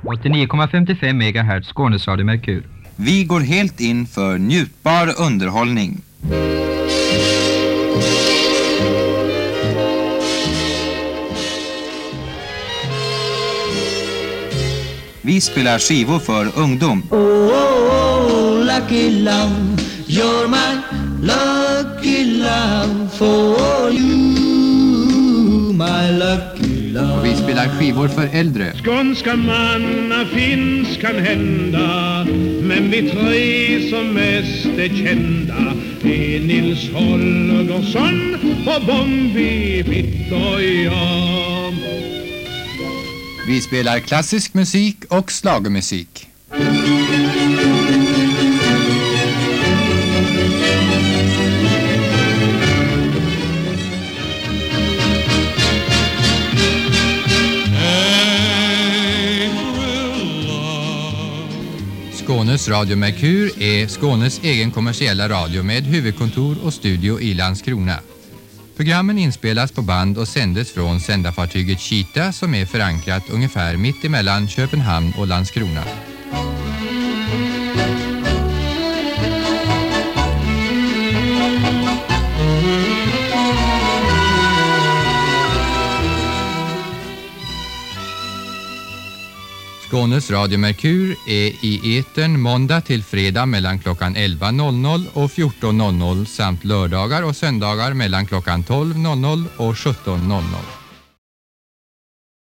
89,55 MHz Skånes Radio Merkur. Vi går helt in för njutbar underhållning. Vi spelar skivor för ungdom. Oh, lucky love, you're my lucky love for you, my lucky love. Och vi spelar skivor för äldre. Skånska manna finns kan hända, men vi tre som mest är kända är Nils Holgersson och Bombi Bitt och jag. Vi spelar klassisk musik och schlagermusik. Skånes Radio Merkur är Skånes egen kommersiella radio med huvudkontor och studio i Landskrona. Programmen inspelas på band och sändes från sändarfartyget Kita som är förankrat ungefär mitt emellan Köpenhamn och Landskrona. Skånes Radio Merkur är i etern måndag till fredag mellan klockan 11.00 och 14.00 samt lördagar och söndagar mellan klockan 12.00 och 17.00.